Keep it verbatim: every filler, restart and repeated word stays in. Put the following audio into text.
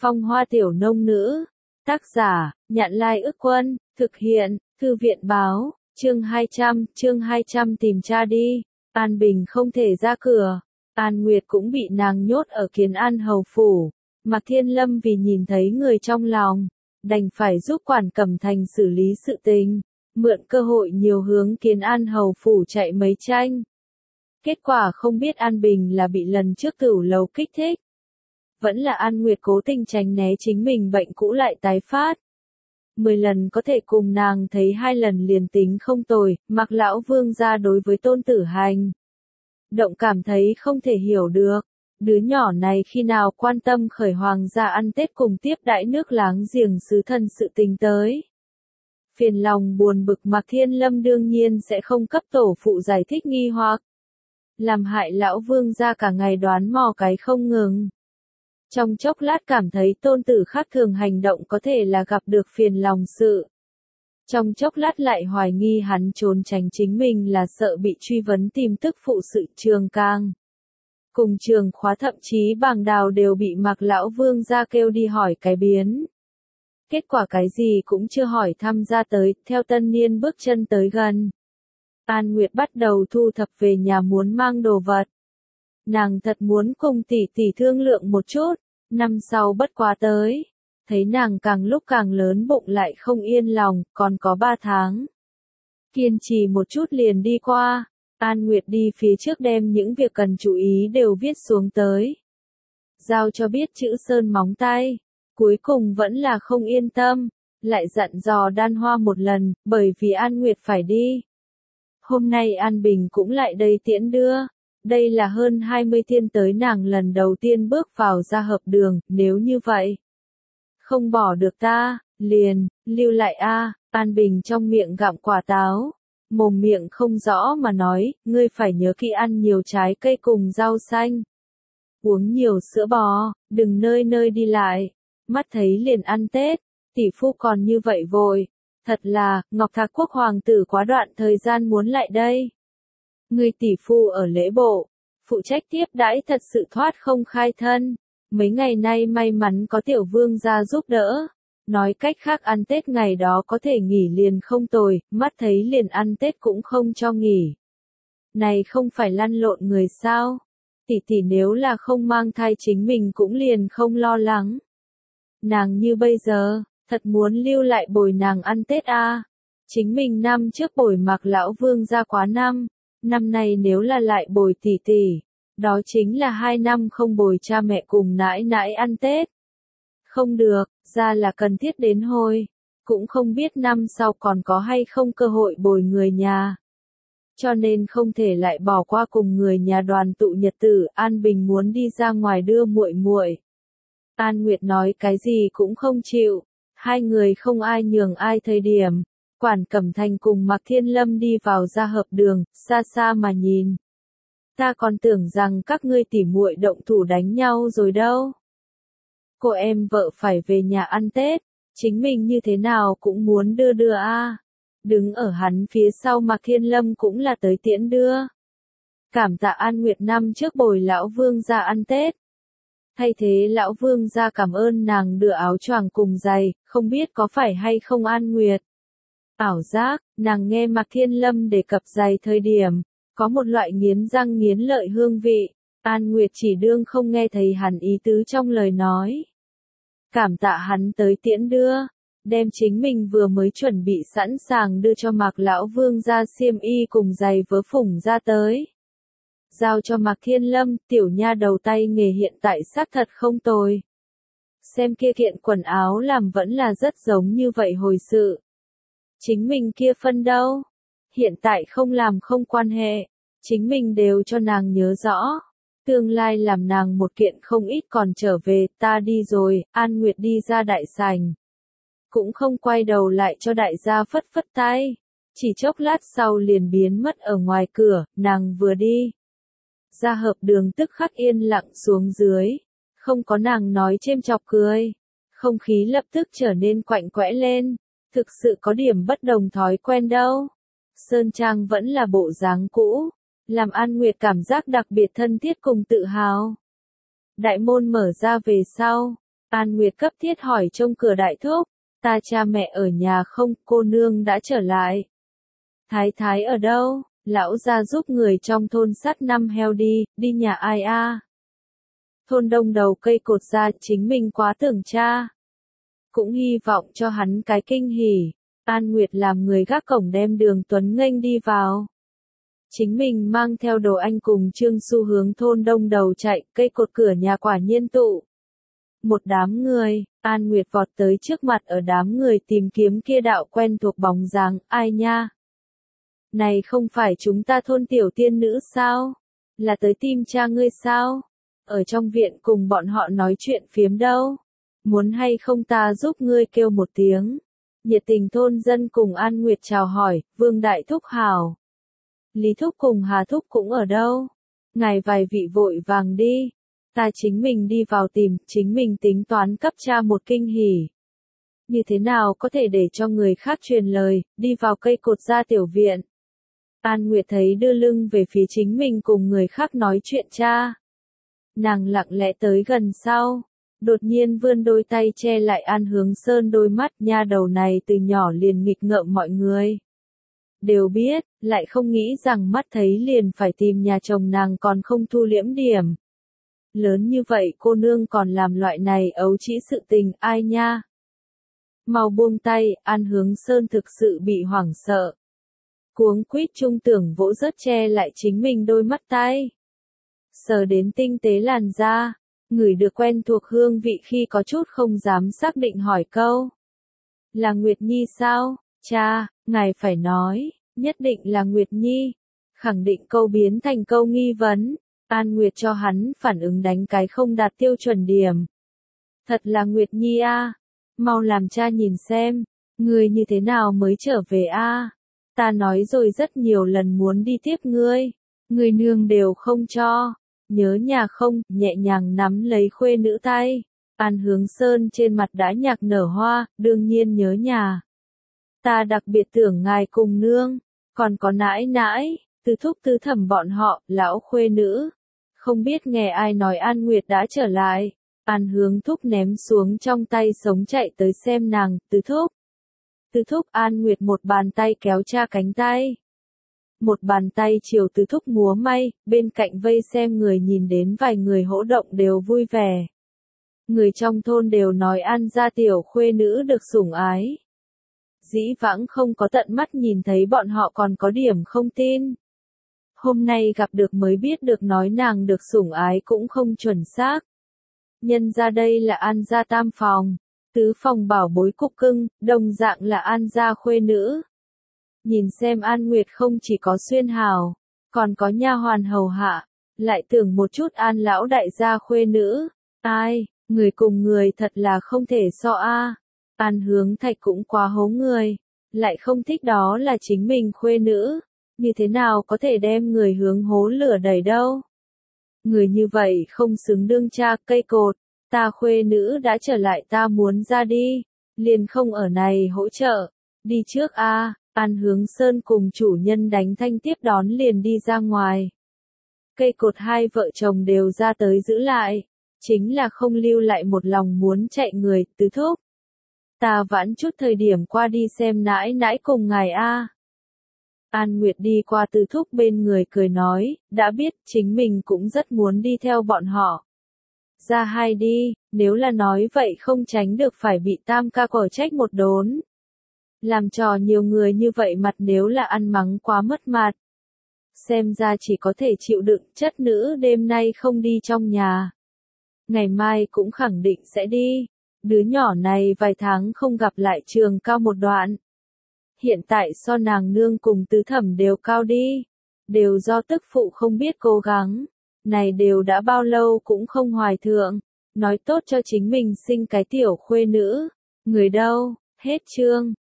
Phong hoa tiểu nông nữ. Tác giả, Nhạn Lai Ức Quân, thực hiện, Thư viện Báo, chương hai trăm, chương hai trăm tìm cha đi. An Bình không thể ra cửa, An Nguyệt cũng bị nàng nhốt ở Kiến An hầu phủ. Mạc Thiên Lâm vì nhìn thấy người trong lòng, đành phải giúp Quản Cẩm Thành xử lý sự tình, mượn cơ hội nhiều hướng Kiến An hầu phủ chạy mấy tranh. Kết quả không biết An Bình là bị lần trước tửu lầu kích thích, vẫn là An Nguyệt cố tình tránh né chính mình bệnh cũ lại tái phát. Mười lần có thể cùng nàng thấy hai lần liền tính không tồi, Mạc lão vương gia đối với Tôn Tử Hành động cảm thấy không thể hiểu được. Đứa nhỏ này khi nào quan tâm khởi hoàng gia ăn Tết cùng tiếp đãi nước láng giềng xứ thân sự tình tới. Phiền lòng buồn bực Mạc Thiên Lâm đương nhiên sẽ không cấp tổ phụ giải thích nghi hoặc, làm hại lão vương gia cả ngày đoán mò cái không ngừng. Trong chốc lát cảm thấy Tôn Tử khác thường hành động có thể là gặp được phiền lòng sự. Trong chốc lát lại hoài nghi hắn trốn tránh chính mình là sợ bị truy vấn tìm tức phụ sự. Trường Cang cùng Trường Khóa thậm chí Bàng Đào đều bị Mạc lão vương gia kêu đi hỏi cái biến. Kết quả cái gì cũng chưa hỏi thăm ra tới, theo tân niên bước chân tới gần. An Nguyệt bắt đầu thu thập về nhà muốn mang đồ vật. Nàng thật muốn cùng tỷ tỷ thương lượng một chút, năm sau bất quá tới. Thấy nàng càng lúc càng lớn bụng lại không yên lòng, còn có ba tháng. Kiên trì một chút liền đi qua. An Nguyệt đi phía trước đem những việc cần chú ý đều viết xuống tới. Giao cho biết chữ sơn móng tay. Cuối cùng vẫn là không yên tâm, lại dặn dò Đan Hoa một lần, bởi vì An Nguyệt phải đi. Hôm nay An Bình cũng lại đây tiễn đưa. Đây là hơn hai mươi thiên tới nàng lần đầu tiên bước vào gia hợp đường, nếu như vậy. Không bỏ được ta, liền, lưu lại a. An Bình trong miệng gặm quả táo. Mồm miệng không rõ mà nói, ngươi phải nhớ kỹ ăn nhiều trái cây cùng rau xanh. Uống nhiều sữa bò, đừng nơi nơi đi lại. Mắt thấy liền ăn Tết, tỷ phu còn như vậy vội. Thật là, Ngọc Thạc Quốc hoàng tử quá đoạn thời gian muốn lại đây. Người tỷ phu ở lễ bộ, phụ trách tiếp đãi thật sự thoát không khai thân. Mấy ngày nay may mắn có tiểu vương gia giúp đỡ. Nói cách khác ăn Tết ngày đó có thể nghỉ liền không tồi, mắt thấy liền ăn Tết cũng không cho nghỉ. Này không phải lăn lộn người sao? Tỷ tỷ nếu là không mang thai chính mình cũng liền không lo lắng. Nàng như bây giờ, thật muốn lưu lại bồi nàng ăn Tết a. À. Chính mình năm trước bồi Mạc lão vương gia quá năm, năm nay nếu là lại bồi tỷ tỷ, đó chính là hai năm không bồi cha mẹ cùng nãi nãi ăn Tết. Không được, ra là cần thiết đến hồi, cũng không biết năm sau còn có hay không cơ hội bồi người nhà. Cho nên không thể lại bỏ qua cùng người nhà đoàn tụ nhật tử. An Bình muốn đi ra ngoài đưa muội muội. An Nguyệt nói cái gì cũng không chịu, hai người không ai nhường ai thời điểm. Quản Cẩm Thành cùng Mạc Thiên Lâm đi vào gia hợp đường, xa xa mà nhìn. Ta còn tưởng rằng các ngươi tỉ muội động thủ đánh nhau rồi đâu. Cô em vợ phải về nhà ăn Tết, chính mình như thế nào cũng muốn đưa đưa a. À. Đứng ở hắn phía sau Mạc Thiên Lâm cũng là tới tiễn đưa. Cảm tạ An Nguyệt năm trước bồi lão vương gia ăn Tết. Thay thế lão vương gia cảm ơn nàng đưa áo choàng cùng giày, không biết có phải hay không An Nguyệt. Ảo giác, nàng nghe Mạc Thiên Lâm đề cập giày thời điểm, có một loại nghiến răng nghiến lợi hương vị. An Nguyệt chỉ đương không nghe thấy hắn ý tứ trong lời nói. Cảm tạ hắn tới tiễn đưa, đem chính mình vừa mới chuẩn bị sẵn sàng đưa cho Mạc lão vương gia xiêm y cùng giày vớ phủng ra tới. Giao cho Mạc Thiên Lâm, tiểu nha đầu tay nghề hiện tại xác thật không tồi. Xem kia kiện quần áo làm vẫn là rất giống như vậy hồi sự. Chính mình kia phân đâu? Hiện tại không làm không quan hệ, chính mình đều cho nàng nhớ rõ. Tương lai làm nàng một kiện không ít còn trở về, ta đi rồi. An Nguyệt đi ra đại sảnh. Cũng không quay đầu lại cho đại gia phất phất tay. Chỉ chốc lát sau liền biến mất ở ngoài cửa, nàng vừa đi. Gia hợp đường tức khắc yên lặng xuống dưới. Không có nàng nói chêm chọc cười. Không khí lập tức trở nên quạnh quẽ lên. Thực sự có điểm bất đồng thói quen đâu. Sơn Trang vẫn là bộ dáng cũ. Làm An Nguyệt cảm giác đặc biệt thân thiết cùng tự hào. Đại môn mở ra về sau. An Nguyệt cấp thiết hỏi trông cửa đại thúc, ta cha mẹ ở nhà không, cô nương đã trở lại. Thái thái ở đâu? Lão gia giúp người trong thôn sát năm heo đi, đi nhà ai a? Thôn đông đầu cây cột ra, chính mình quá tưởng cha. Cũng hy vọng cho hắn cái kinh hỉ. An Nguyệt làm người gác cổng đem Đường Tuấn nghênh đi vào. Chính mình mang theo Đồ Anh cùng Trương Xu hướng thôn đông đầu chạy, cây cột cửa nhà quả nhiên tụ. Một đám người, An Nguyệt vọt tới trước mặt ở đám người tìm kiếm kia đạo quen thuộc bóng dáng, ai nha? Này không phải chúng ta thôn tiểu tiên nữ sao? Là tới tìm cha ngươi sao? Ở trong viện cùng bọn họ nói chuyện phiếm đâu? Muốn hay không ta giúp ngươi kêu một tiếng? Nhiệt tình thôn dân cùng An Nguyệt chào hỏi, Vương Đại Thúc hảo. Lý Thúc cùng Hà Thúc cũng ở đâu? Ngài vài vị vội vàng đi. Ta chính mình đi vào tìm, chính mình tính toán cấp cha một kinh hỉ. Như thế nào có thể để cho người khác truyền lời, đi vào cây cột ra tiểu viện. An Nguyệt thấy đưa lưng về phía chính mình cùng người khác nói chuyện cha. Nàng lặng lẽ tới gần sau. Đột nhiên vươn đôi tay che lại An Hướng Sơn đôi mắt, nha đầu này từ nhỏ liền nghịch ngợm mọi người. Đều biết, lại không nghĩ rằng mắt thấy liền phải tìm nhà chồng nàng còn không thu liễm điểm. Lớn như vậy cô nương còn làm loại này ấu trĩ sự tình, ai nha? Mau buông tay, An Hướng Sơn thực sự bị hoảng sợ. Cuống quýt trung tưởng vỗ rớt che lại chính mình đôi mắt tay. Sờ đến tinh tế làn da, ngửi được quen thuộc hương vị khi có chút không dám xác định hỏi câu. Là Nguyệt Nhi sao? Cha, ngài phải nói, nhất định là Nguyệt Nhi. Khẳng định câu biến thành câu nghi vấn. An Nguyệt cho hắn phản ứng đánh cái không đạt tiêu chuẩn điểm. Thật là Nguyệt Nhi a, mau làm cha nhìn xem, ngươi như thế nào mới trở về a? Ta nói rồi rất nhiều lần muốn đi tiếp ngươi, ngươi nương đều không cho. Nhớ nhà không, nhẹ nhàng nắm lấy khuê nữ tay. An Hướng Sơn trên mặt đã nhạc nở hoa, đương nhiên nhớ nhà. Ta đặc biệt tưởng ngài cùng nương, còn có nãi nãi, Tứ thúc tứ thẩm bọn họ, lão khuê nữ. Không biết nghe ai nói An Nguyệt đã trở lại. An Hướng thúc ném xuống trong tay sống chạy tới xem nàng, Tứ thúc. Tứ thúc An Nguyệt một bàn tay kéo cha cánh tay. Một bàn tay chiều Tứ thúc múa may, bên cạnh vây xem người nhìn đến vài người hỗ động đều vui vẻ. Người trong thôn đều nói An gia tiểu khuê nữ được sủng ái. Dĩ vãng không có tận mắt nhìn thấy bọn họ còn có điểm không tin. Hôm nay gặp được mới biết được nói nàng được sủng ái cũng không chuẩn xác. Nhân ra đây là An gia tam phòng, tứ phòng bảo bối cục cưng, đồng dạng là An gia khuê nữ. Nhìn xem An Nguyệt không chỉ có xuyên hào, còn có nha hoàn hầu hạ, lại tưởng một chút An lão đại gia khuê nữ. Ai, người cùng người thật là không thể so a. An Hướng Thạch cũng quá hố người, lại không thích đó là chính mình khuê nữ, như thế nào có thể đem người hướng hố lửa đẩy đâu. Người như vậy không xứng đương cha cây cột, ta khuê nữ đã trở lại ta muốn ra đi, liền không ở này hỗ trợ, đi trước a. An Hướng Sơn cùng chủ nhân đánh thanh tiếp đón liền đi ra ngoài. Cây cột hai vợ chồng đều ra tới giữ lại, chính là không lưu lại một lòng muốn chạy người, Tứ thúc. Ta vãn chút thời điểm qua đi xem nãi nãi cùng ngài a. An Nguyệt đi qua Tứ thúc bên người cười nói, đã biết chính mình cũng rất muốn đi theo bọn họ. Ra hai đi, nếu là nói vậy không tránh được phải bị tam ca cỏ trách một đốn. Làm trò nhiều người như vậy mặt nếu là ăn mắng quá mất mặt. Xem ra chỉ có thể chịu đựng, chất nữ đêm nay không đi trong nhà. Ngày mai cũng khẳng định sẽ đi. Đứa nhỏ này vài tháng không gặp lại trường cao một đoạn. Hiện tại so nàng nương cùng tứ thẩm đều cao đi. Đều do tức phụ không biết cố gắng. Này đều đã bao lâu cũng không hoài thượng. Nói tốt cho chính mình sinh cái tiểu khuê nữ. Người đâu, hết chương.